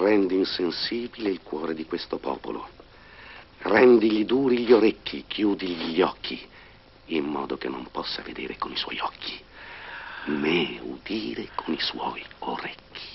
Rendi insensibile il cuore di questo popolo. Rendigli duri gli orecchi, chiudigli gli occhi, in modo che non possa vedere con i suoi occhi, né udire con i suoi orecchi.